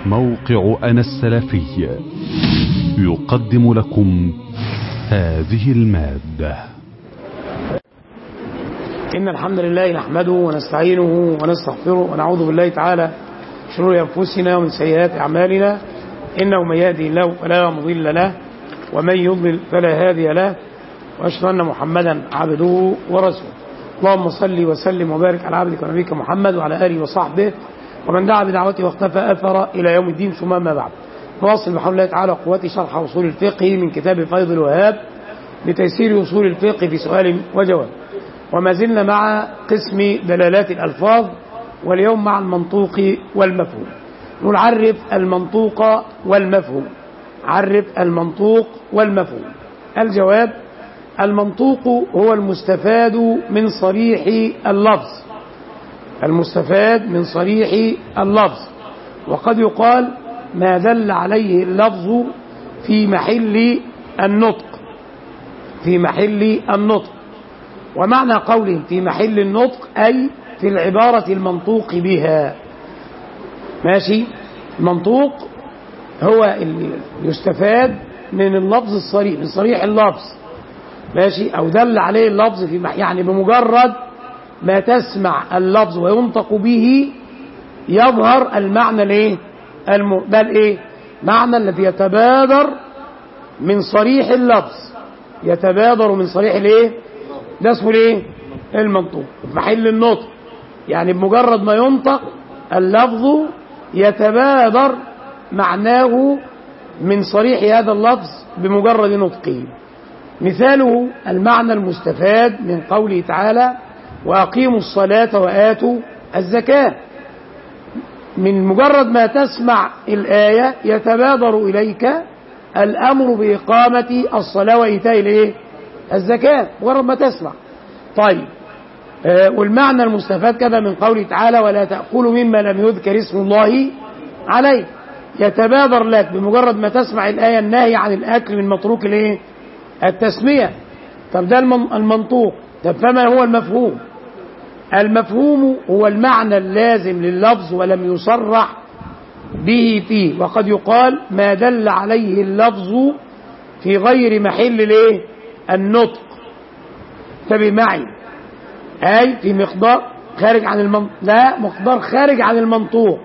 موقع أنا السلفي يقدم لكم هذه المادة. إن الحمد لله نحمده ونستعينه ونستغفره ونعوذ بالله تعالى من شرور أنفسنا ومن سيئات أعمالنا، إنه من يهدي الله فلا مضل له ومن يضلل فلا هادي له، وأشهد أن محمدا عبده ورسوله. اللهم صل وسلم وبارك على عبدك ونبيك محمد وعلى آله وصحبه ومن دعا بدعوته واختفى أثر إلى يوم الدين، ثم ما بعد. نواصل بحول الله تعالى وقوته شرح أصول الفقه من كتاب فيض الوهاب بتيسير أصول الفقه في سؤال وجواب، وما زلنا مع قسم دلالات الألفاظ، واليوم مع المنطوق والمفهوم. نعرف المنطوق والمفهوم. عرف المنطوق والمفهوم. الجواب: المنطوق هو المستفاد من صريح اللفظ. المستفاد من صريح اللفظ، وقد يقال ما دل عليه اللفظ في محل النطق. في محل النطق، ومعنى قوله في محل النطق أي في العبارة المنطوق بها. ماشي؟ المنطوق هو اللي يستفاد من اللفظ الصريح، من صريح اللفظ. ماشي؟ أو دل عليه اللفظ في يعني بمجرد ما تسمع اللفظ وينطق به يظهر المعنى الايه؟ ده الايه؟ معنى الذي يتبادر من صريح اللفظ، يتبادر من صريح الايه؟ ده اسمه الايه؟ المنطوق. في محل النطق يعني بمجرد ما ينطق اللفظ يتبادر معناه من صريح هذا اللفظ بمجرد نطقه. مثاله المعنى المستفاد من قوله تعالى: وأقيموا الصلاة وآتوا الزكاة. من مجرد ما تسمع الآية يتبادر إليك الأمر بإقامة الصلاة وإيتاء الإيه؟ الزكاة، مجرد ما تسمع. طيب، والمعنى المستفاد كذا من قوله تعالى: ولا تأكلوا مما لم يذكر اسم الله عليه. يتبادر لك بمجرد ما تسمع الآية النهي عن الأكل من متروك الإيه؟ التسمية. طب ده المنطوق. طب فما هو المفهوم؟ المفهوم هو المعنى اللازم لللفظ ولم يصرح به فيه، وقد يقال ما دل عليه اللفظ في غير محل الايه؟ النطق. انتبه معي، اي في مقدار خارج عن لا، مقدار خارج عن المنطوق،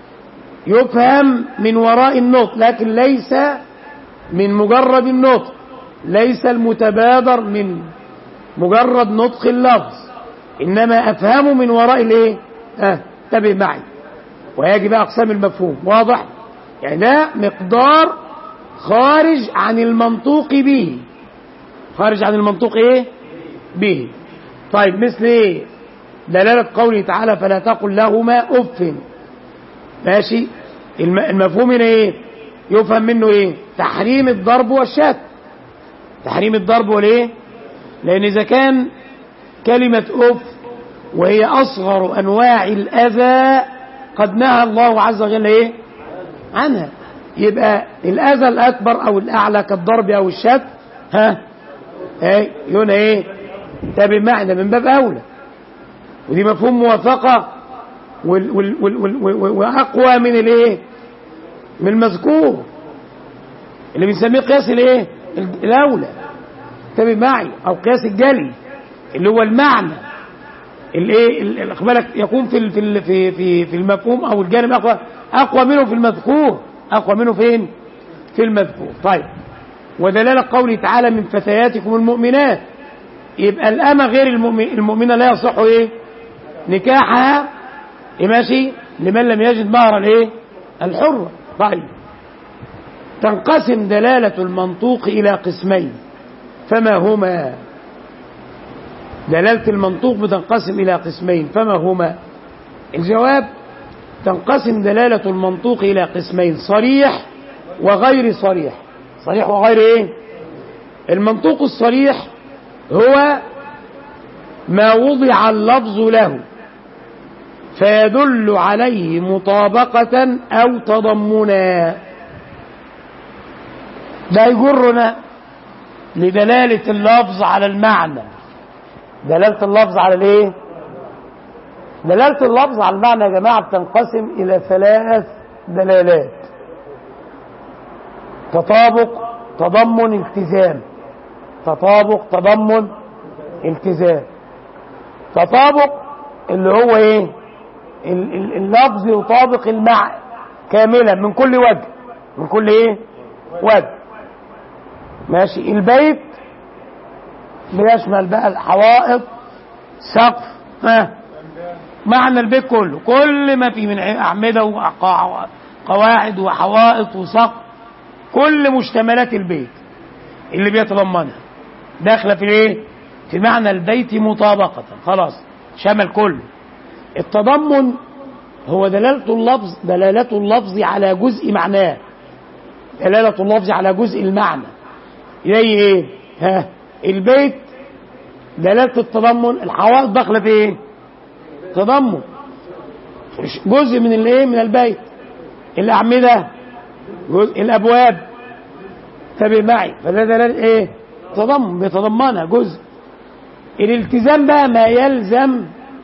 يفهم من وراء النطق لكن ليس من مجرد النطق، ليس المتبادر من مجرد نطق اللفظ، إنما أفهمه من وراء الإيه؟ انتبه معي. ويجب أقسام المفهوم. واضح؟ يعني ده مقدار خارج عن المنطوق به. خارج عن المنطوق إيه؟ به. طيب، مثل إيه؟ دلالة قوله تعالى: فلا تقل لهما أف. ماشي؟ المفهوم هنا إيه؟ يفهم منه إيه؟ تحريم الضرب والشتم. تحريم الضرب والإيه؟ لأن إذا كان كلمة أف وهي أصغر أنواع الأذى قد نهى الله عز وجل إيه؟ عنها، يبقى الأذى الأكبر أو الأعلى كالضرب أو الشتم يقول إيه؟ تابع معنى من باب أولى. ودي مفهوم موافقة وأقوى من الإيه؟ من المذكور اللي بنسميه قياس الإيه؟ الأولى. تابع معي، أو قياس الجلي اللي هو المعنى الايه اخبارك يكون في المفهوم او الجانب اقوى منه في المذكور. اقوى منه فين؟ في المذكور. طيب، ودلاله قوله تعالى: من فتياتكم المؤمنات. يبقى الامه غير المؤمنه لا يصح ايه؟ نكاحها. ماشي؟ لمن لم يجد مهر الايه؟ الحره. طيب، تنقسم دلاله المنطوق الى قسمين، فما هما؟ دلالة المنطوق بتنقسم إلى قسمين، فما هما؟ الجواب: تنقسم دلالة المنطوق إلى قسمين: صريح وغير صريح. صريح وغير إيه؟ المنطوق الصريح هو ما وضع اللفظ له فيدل عليه مطابقة أو تضمنا. ده يجرنا لدلالة اللفظ على المعنى. دلالة اللفظ على الايه؟ دلالة اللفظ على المعنى يا جماعة بتنقسم إلى 3 دلالات: تطابق، تضمن، التزام. تطابق، تضمن، التزام. تطابق اللي هو ايه؟ اللفظ يطابق المعنى كاملا من كل وجه، من كل ايه؟ وجه. ماشي. البيت بيشمل بقى الحوائط، سقف، معنى البيت كله، كل ما فيه من أعمدة وقواعد وحوائط وسقف، كل مشتملات البيت اللي بيتضمنها داخله في ايه؟ في معنى البيت مطابقة، خلاص شمل كله. التضمن هو دلالة اللفظ على جزء معناه، دلالة اللفظ على جزء المعنى. زي ايه؟ البيت دلالة التضمن، الحوائط داخله في ايه؟ تضمن، جزء من الايه؟ من البيت. الأعمدة جزء، الأبواب، تابع معي، فده دلالة ايه؟ تضمن، بيتضمنها جزء. الالتزام بقى ما يلزم،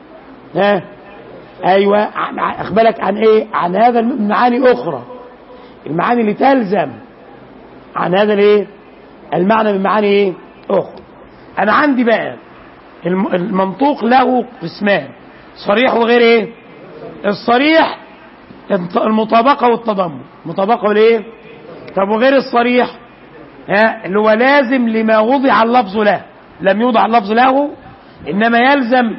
ايوه، اخبرك عن ايه؟ عن هذا المعاني اخرى، المعاني اللي تلزم عن هذا الايه؟ المعنى من معاني ايه؟ اخرى. انا عندي بقى المنطوق له قسمان: صريح وغير ايه؟ الصريح المطابقة والتضمن، مطابقة والايه؟ طب وغير الصريح اللي هو لازم لما وضع اللفظ له، لم يوضع اللفظ له انما يلزم.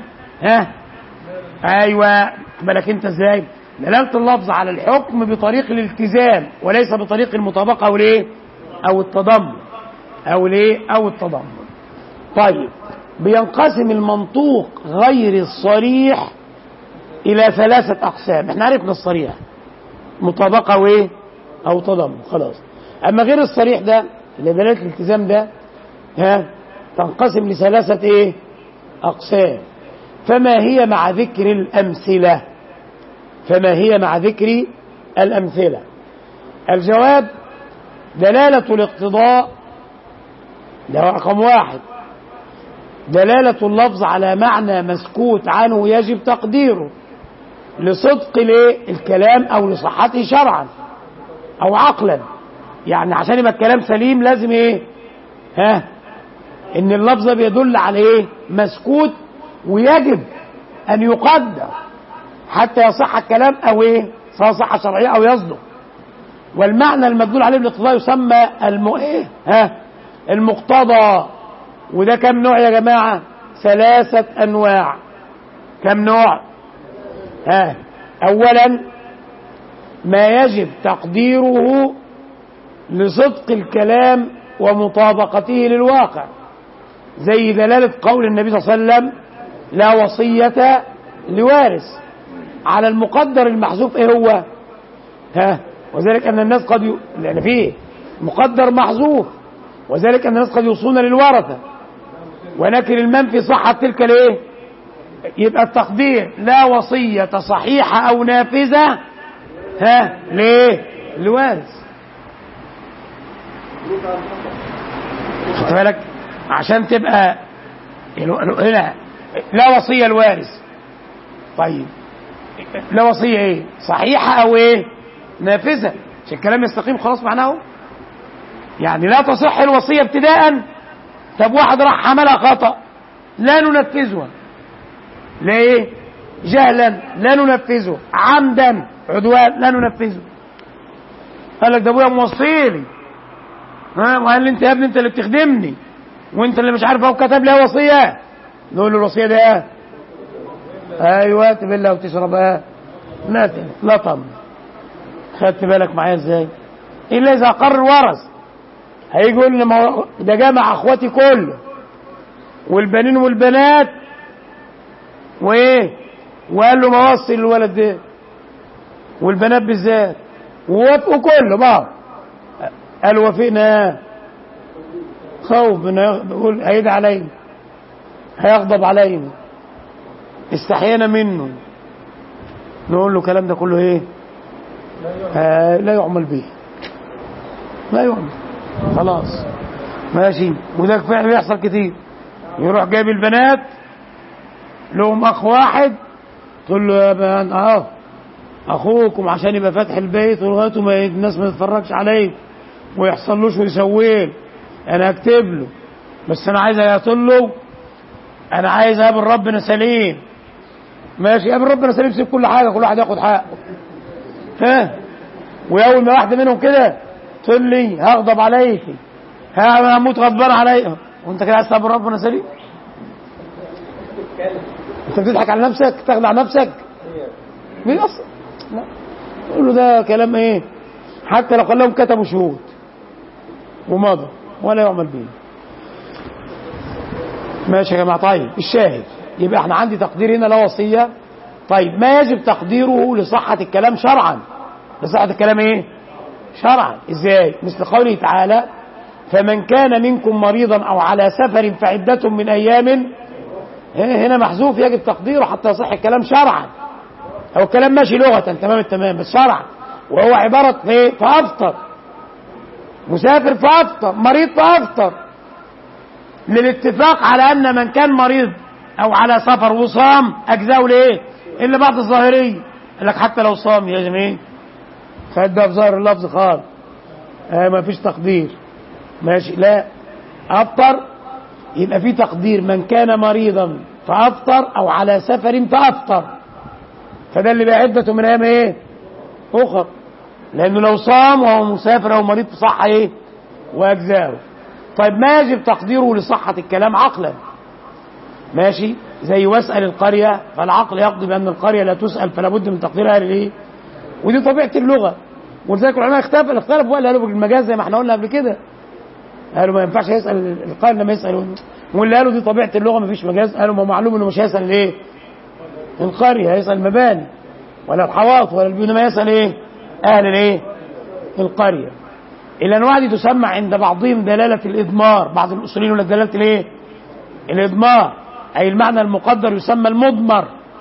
ايوه، بالك انت ازاي؟ دلالة اللفظ على الحكم بطريق الالتزام وليس بطريق المطابقة او الايه؟ او التضمن، او الايه؟ او التضمن. طيب، بينقسم المنطوق غير الصريح الى 3 اقسام. احنا عرفنا الصريح مطابقة وايه؟ او تضمن، خلاص. اما غير الصريح ده اللي دلالة الالتزام ده تنقسم ل3 ايه؟ اقسام. فما هي مع ذكر الامثلة؟ فما هي مع ذكر الامثلة؟ الجواب: دلالة الاقتضاء، ده رقم 1، دلالة اللفظ على معنى مسكوت عنه يجب تقديره لصدق الكلام او لصحته شرعا او عقلا. يعني عشان يبقى الكلام سليم لازم ايه؟ ان اللفظ بيدل على ايه؟ مسكوت، ويجب ان يقدر حتى يصح الكلام او ايه؟ سواء صحة شرعية او يصدق. والمعنى المدلول عليه بالاقتضاء يسمى المقتضى. وده كم نوع يا جماعة؟ 3 انواع. كم نوع؟ اولا ما يجب تقديره لصدق الكلام ومطابقته للواقع، زي دلالة قول النبي صلى الله عليه وسلم: لا وصية لوارث. على المقدر المحذوف ايه هو؟ وذلك ان الناس قد لان فيه مقدر محذوف، وذلك ان الناس قد يوصون للورثة، ولكن المنفي صحة تلك الايه؟ يبقى التقدير لا وصية صحيحة او نافذة ليه؟ لوارث. خد بالك عشان تبقى هنا لا وصية الوارث. طيب لا وصية ايه؟ صحيحة او ايه؟ نافذة، عشان الكلام يستقيم. خلاص معناه يعني لا تصح الوصية ابتداء. طب واحد راح عملها خطأ، لا ننفذها. ليه؟ جهلا لا ننفذه، عمدا عدوان لا ننفذه. قال لك ده ابويا موصيلي، وقال لي انت يا ابني انت اللي بتخدمني وانت اللي مش عارف هو كتب لي وصيه. نقول له الوصيه ده ايوه تبلها وتشربها، لا طب خدت بالك معايا ازاي؟ الا اذا اقر الورث هيجي يقول لي ده جمع اخواتي كله والبنين والبنات وايه، وقال له ما وصي الولد ده والبنات بالذات، ووافقوا كله بعض. قال وافقنا، خوف بيقول هيدعي علينا، هيغضب علينا، استحيانا منه. نقول له الكلام ده كله ايه؟ لا يعمل به، لا يعمل، خلاص ماشي. وده فعلا بيحصل كتير. يروح جايب البنات لهم اخ واحد، تقول له يا بنات اخوكم عشان يبقى فاتح البيت ولغايه ما الناس ما تتفرجش عليه ويحصلوش ويسويه، انا هكتب له، بس انا عايز اقول له انا عايز اقابل ربنا سليم. ماشي، قابل ربنا سليم، سيب كل حاجه، كل واحد ياخد حقه. ها، واول ما واحده منهم كده تقول لي هغضب عليك، انا هموت غضبان عليها، وانت كده عايز تقابل ربنا سليم؟ انت بتضحك على نفسك، تخدع نفسك. مين اصلا؟ لا، يقول له ده كلام ايه؟ حتى لو خلاهم كتبوا شهود ومضى ولا يعمل به. ماشي يا جماعه. طيب الشاهد، يبقى احنا عندي تقدير هنا لا وصيه. طيب ما يجب تقديره لصحه الكلام شرعا؟ لصحه الكلام ايه؟ شرعا. ازاي؟ مثل قوله تعالى: فمن كان منكم مريضا او على سفر فعدة من ايام. هنا محذوف، يجب تقديره حتى يصح الكلام شرعا. هو الكلام ماشي لغة تمام التمام، بس شرعا وهو عبارة ايه؟ فافطر، مسافر فافطر، مريض فافطر، للاتفاق على ان من كان مريض او على سفر وصام اجزاؤه ليه؟ الا بعض الظاهريه قال لك حتى لو صام يا جماعه فده في ظاهر اللفظ خالص، ما فيش تقدير. ماشي، لا افطر يبقى في تقدير، من كان مريضا فافطر او على سفر فافطر، فده اللي بقى عدته من ايام ايه؟ اخر، لانه لو صام وهو مسافر او مريض صح ايه؟ واجزاؤه. طيب ما يجب تقديره لصحة الكلام عقلا؟ ماشي، زي واسأل القرية، فالعقل يقضي بأن القرية لا تسأل فلا بد من تقديرها لإيه؟ ودي طبيعة اللغة. ولذلك العلماء اختلفوا قالوا بالمجاز زي ما احنا قلنا قبل كده، قالوا ما ينفعش يسأل القرية لما يسألوا، واللي قالوا دي طبيعة اللغة ما فيش مجاز قالوا ما معلوم انه مش هيسأل الايه؟ القرية، هيسأل المباني ولا الحواط ولا البيوت، ما يسأل ايه؟ أهل الايه؟ القرية. الأنواع دي تسمى عند بعضهم دلالة الإضمار، بعض الأصوليين ولا دلالة الايه؟ الإضمار، أي المعنى المقدر يسمى المضمر،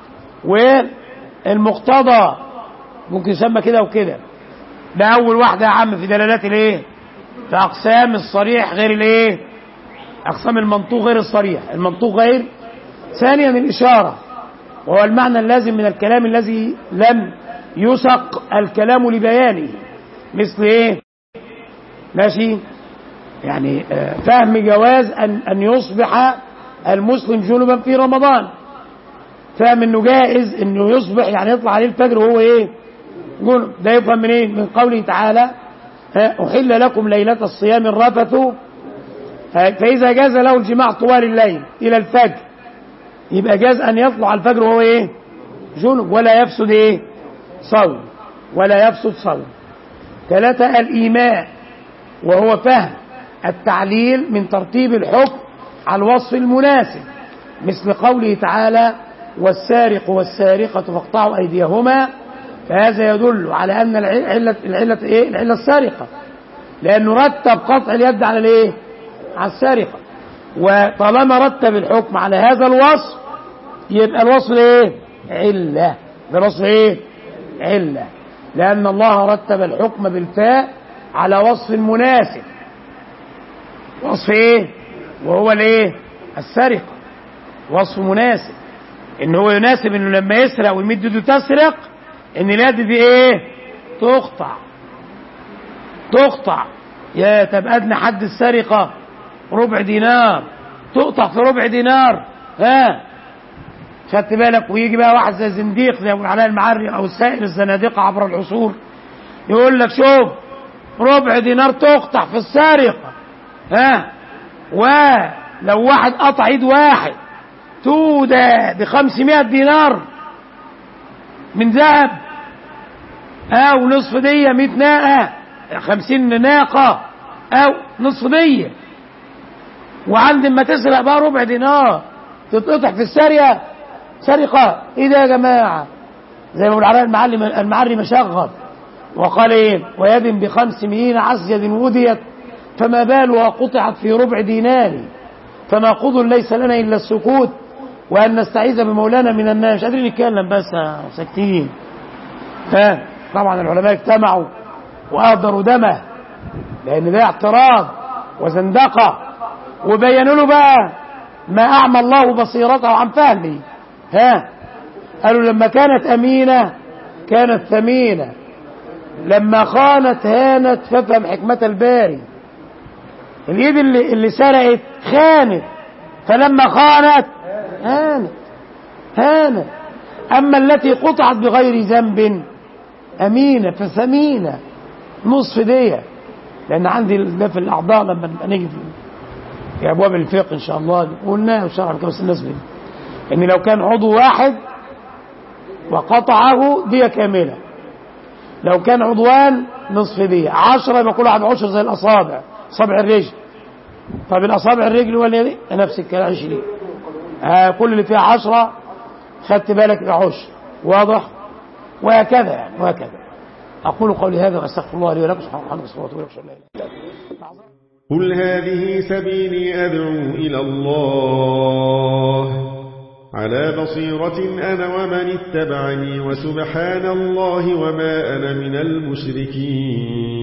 والمقتضى ممكن يسمى كده وكده. ده أول واحدة يا عم في دلالات الايه؟ في أقسام الصريح غير الايه؟ أقسام المنطوق غير الصريح، المنطوق غير. ثانيا الإشارة، وهو المعنى اللازم من الكلام الذي لم يسق الكلام لبيانه، مثل ايه؟ ماشي، يعني فهم جواز أن يصبح المسلم جنبا في رمضان، فهم انه جائز انه يصبح يعني يطلع عليه الفجر وهو ايه؟ جنب. ده يفهم من ايه؟ من قوله تعالى: أحل لكم ليلة الصيام الرفث، فإذا جاز له الجماع طوال الليل إلى الفجر يبقى جاز أن يطلع الفجر وهو ايه؟ جنب، ولا يفسد ايه؟ صوم، ولا يفسد صوم. 3 الإيماء، وهو فهم التعليل من ترتيب الحكم على الوصف المناسب، مثل قوله تعالى: والسارق والسارقة فاقطعوا أيديهما، فهذا يدل على أن العلة إيه؟ العلة السارقة، لأنه رتب قطع اليد على الإيه؟ على السارقة. وطالما رتب الحكم على هذا الوصف يبقى الوصف إيه؟ علة. ده الوصف إيه؟ علة، لأن الله رتب الحكم بالفاء على وصف مناسب. وصف ايه؟ وهو الايه؟ السرقة. وصف مناسب، ان هو يناسب انه لما يسرق ويمد يده تسرق ان اليد دي ايه؟ تقطع. يا طب ادنى حد السرقة ربع دينار، تقطع في ربع دينار. خدت بالك؟ ويجي بقى واحد زي زنديق زي ابو علاء المعري او سائر الزنادقة عبر العصور يقول لك شوف ربع دينار تقطع في السارقة، ولو واحد قطع ايد واحد تودى ب500 دينار من ذهب، او نصف دية 100 ناقة 50 ناقة او نصف دية. وعند ما تسرق بقى ربع دينار تتقطع في سرقة. ايه ده يا جماعة؟ زي ما ابو العلاء المعري مشغب وقال ايه؟ ويد ب500 عسجد وديت فما بالها قطعت في ربع دينار، فما قض ليس لنا الا السكوت وان نستعيذ بمولانا من النار. مش قادرين نتكلم بس ساكتين. طبعا العلماء اجتمعوا واهدروا دمه لان ده اعتراض وزندقه، وبينوا له بقى ما اعمى الله بصيرته عن فهمه. قالوا لما كانت امينه كانت ثمينة، لما خانت هانت، فافهم حكمة الباري. الإيد اللي سرقت خانت، فلما خانت هانت. أما التي قطعت بغير ذنب أمينة فثمينة، نصف دية. لأن عندي ده في الأعضاء لما نيجي في أبواب الفقه إن شاء الله قلنا وشرعا كما الناس به، إن لو كان عضو واحد وقطعه دية كاملة، لو كان عضوان نصف دية، 10 يبقى كل واحد 10 زي الأصابع، صابع الرجل. طب الأصابع الرجل واليد نفس الكلام 20. كل اللي فيها 10 خدت بالك يبقى 10، واضح؟ وهكذا يعني، وهكذا. أقول قولي هذا وأستغفر الله لي ولكم. سبحانه وتعالى. قل هذه سبيلي أدعو إلى الله على بصيرة أنا ومن اتبعني، وسبحان الله وما أنا من المشركين.